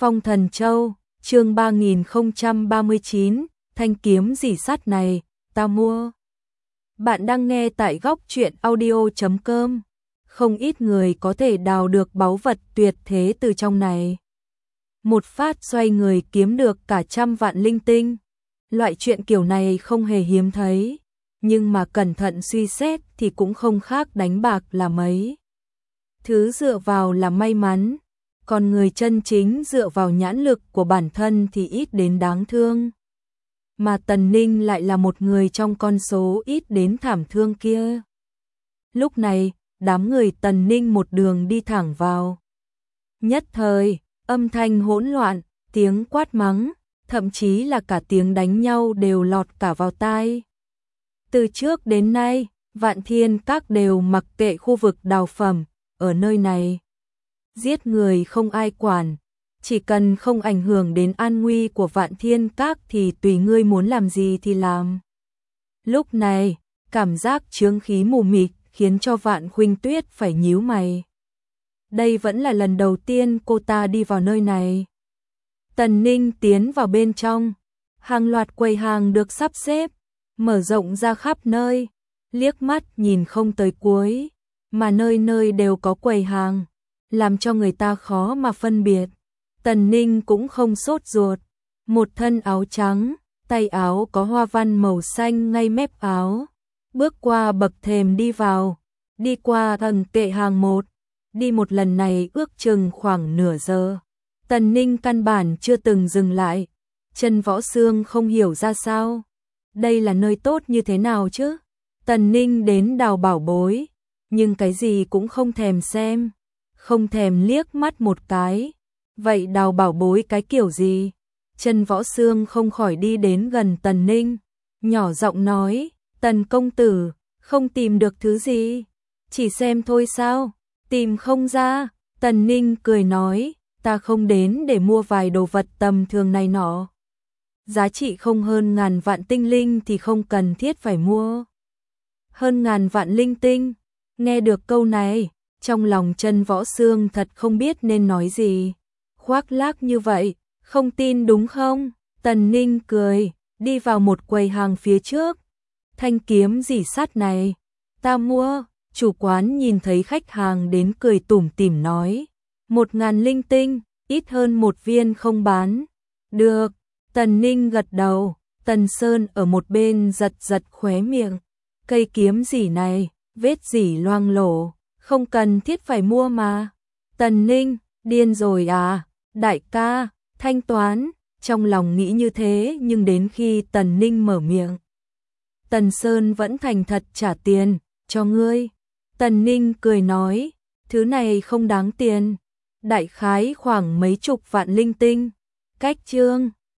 Phong Thần Châu, chương 3039, thanh kiếm gì sắt này, ta mua. Bạn đang nghe tại góc truyện audio.com. Không ít người có thể đào được báu vật tuyệt thế từ trong này. Một phát xoay người kiếm được cả 100 vạn linh tinh. Loại chuyện kiểu này không hề hiếm thấy, nhưng mà cẩn thận suy xét thì cũng không khác đánh bạc là mấy. Thứ dựa vào là may mắn, còn người chân chính dựa vào nhãn lực của bản thân thì ít đến đáng thương. Mà Tần Ninh lại là một người trong con số ít đến thảm thương kia. Lúc này, đám người Tần Ninh một đường đi thẳng vào. Nhất thời, âm thanh hỗn loạn, tiếng quát mắng, thậm chí là cả tiếng đánh nhau đều lọt cả vào tai. Từ trước đến nay, Vạn Thiên Các đều mặc kệ khu vực đào phẩm, ở nơi này. Giết người không ai quản, chỉ cần không ảnh hưởng đến an nguy của Vạn Thiên Các thì tùy ngươi muốn làm gì thì làm. Lúc này, cảm giác chướng khí mù mịt khiến cho Vạn Khuynh Tuyết phải nhíu mày. Đây vẫn là lần đầu tiên cô ta đi vào nơi này. Tần Ninh tiến vào bên trong, hàng loạt quầy hàng được sắp xếp, mở rộng ra khắp nơi, liếc mắt nhìn không tới cuối, mà nơi nơi đều có quầy hàng, làm cho người ta khó mà phân biệt. Tần Ninh cũng không sốt ruột, một thân áo trắng, tay áo có hoa văn màu xanh ngay mép áo, bước qua bậc thềm đi vào, đi qua tầng kệ hàng một, đi một lần này ước chừng khoảng nửa giờ. Tần Ninh căn bản chưa từng dừng lại, Chân Võ Xương không hiểu ra sao. Đây là nơi tốt như thế nào chứ? Tần Ninh đến đào bảo bối, nhưng cái gì cũng không thèm xem, không thèm liếc mắt một cái. Vậy đào bảo bối cái kiểu gì? Chân Võ Xương không khỏi đi đến gần Tần Ninh, nhỏ giọng nói, Tần công tử, không tìm được thứ gì, chỉ xem thôi sao? Tìm không ra. Tần Ninh cười nói, ta không đến để mua vài đồ vật tầm thường này nọ. Giá trị không hơn ngàn vạn tinh linh thì không cần thiết phải mua. Hơn ngàn vạn linh tinh. Nghe được câu này, trong lòng Chân Võ Xương thật không biết nên nói gì. Khoác lác như vậy, không tin đúng không? Tần Ninh cười, đi vào một quầy hàng phía trước. Thanh kiếm gì sắt này, ta mua. Chủ quán nhìn thấy khách hàng đến cười tủm tỉm nói, 1000 linh tinh, ít hơn một viên không bán. Được. Tần Ninh gật đầu. Tần Sơn ở một bên giật giật khóe miệng. Cây kiếm gì này, vết gì loang lổ, không cần thiết phải mua mà. Tần Ninh, điên rồi à? Đại ca, thanh toán. Trong lòng nghĩ như thế nhưng đến khi Tần Ninh mở miệng, Tần Sơn vẫn thành thật trả tiền, cho ngươi. Tần Ninh cười nói, thứ này không đáng tiền, đại khái khoảng mấy chục vạn linh tinh. Cách chương